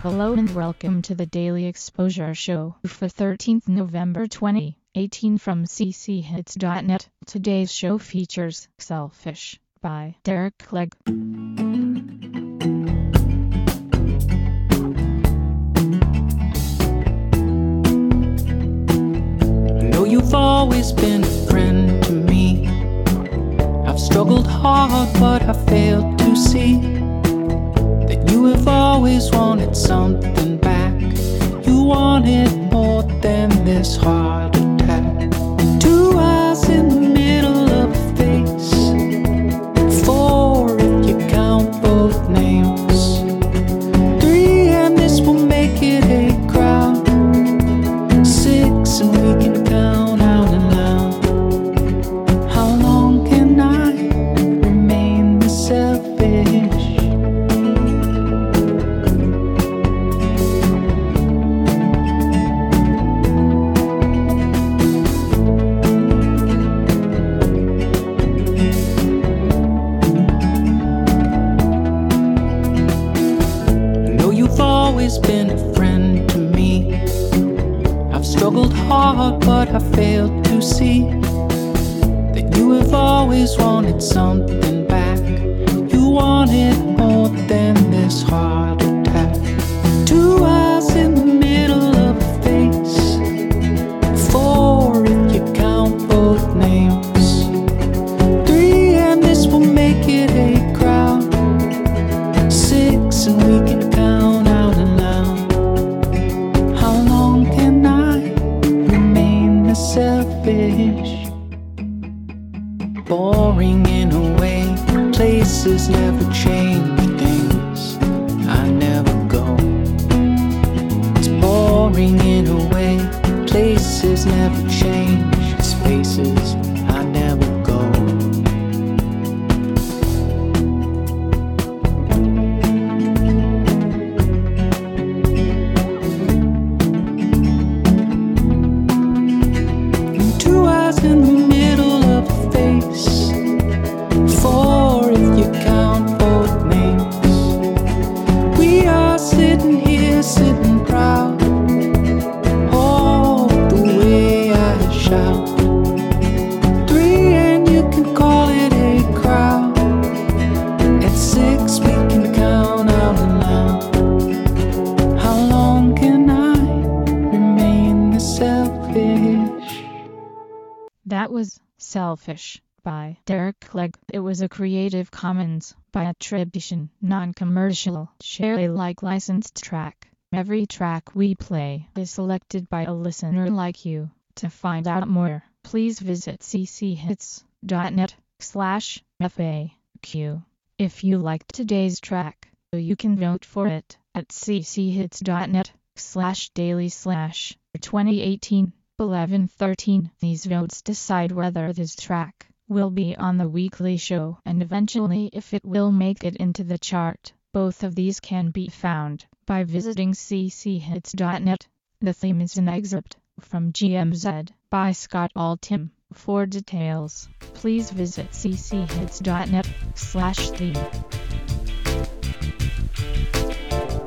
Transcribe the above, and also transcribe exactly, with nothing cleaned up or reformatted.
Hello and welcome to the Daily Exposure Show for thirteenth November twenty eighteen from c c hits dot net. Today's show features Selfish by Derek Clegg. I know you've always been a friend to me. I've struggled hard, but I failed to see that you have always wanted something back. You wanted more than this heart attack. Two eyes in the middle of a face, four if you count both names, three and this will make it a crowd, six and we can count out and loud. How long can I remain the selfish? Always been a friend to me. I've struggled hard, but I failed to see that you have always wanted something back. You wanted more than this heart attack. Two eyes in the middle of a face, four if you count both names, three and this will make it a crowd, six and we can count out and loud. How long can I remain the selfish? Boring in a way, places never change things, I never go. It's boring in a way, places never change, spaces I never go. In the middle of a face, four if you count both names. We are sitting here, sitting proud, all the way I shout. Three and you can call it a crowd. At six we can count out aloud. How long can I remain the selfish? That was Selfish by Derek Clegg. It was a Creative Commons by attribution, non-commercial, share Alike licensed track. Every track we play is selected by a listener like you. To find out more, please visit c c hits dot net slash F A Q. If you liked today's track, you can vote for it at c c hits dot net slash daily slash twenty eighteen. eleven thirteen. These votes decide whether this track will be on the weekly show and eventually if it will make it into the chart. Both of these can be found by visiting c c hits dot net. The theme is an excerpt from G M Z by Scott Altham. For details, please visit c c hits dot net slash theme.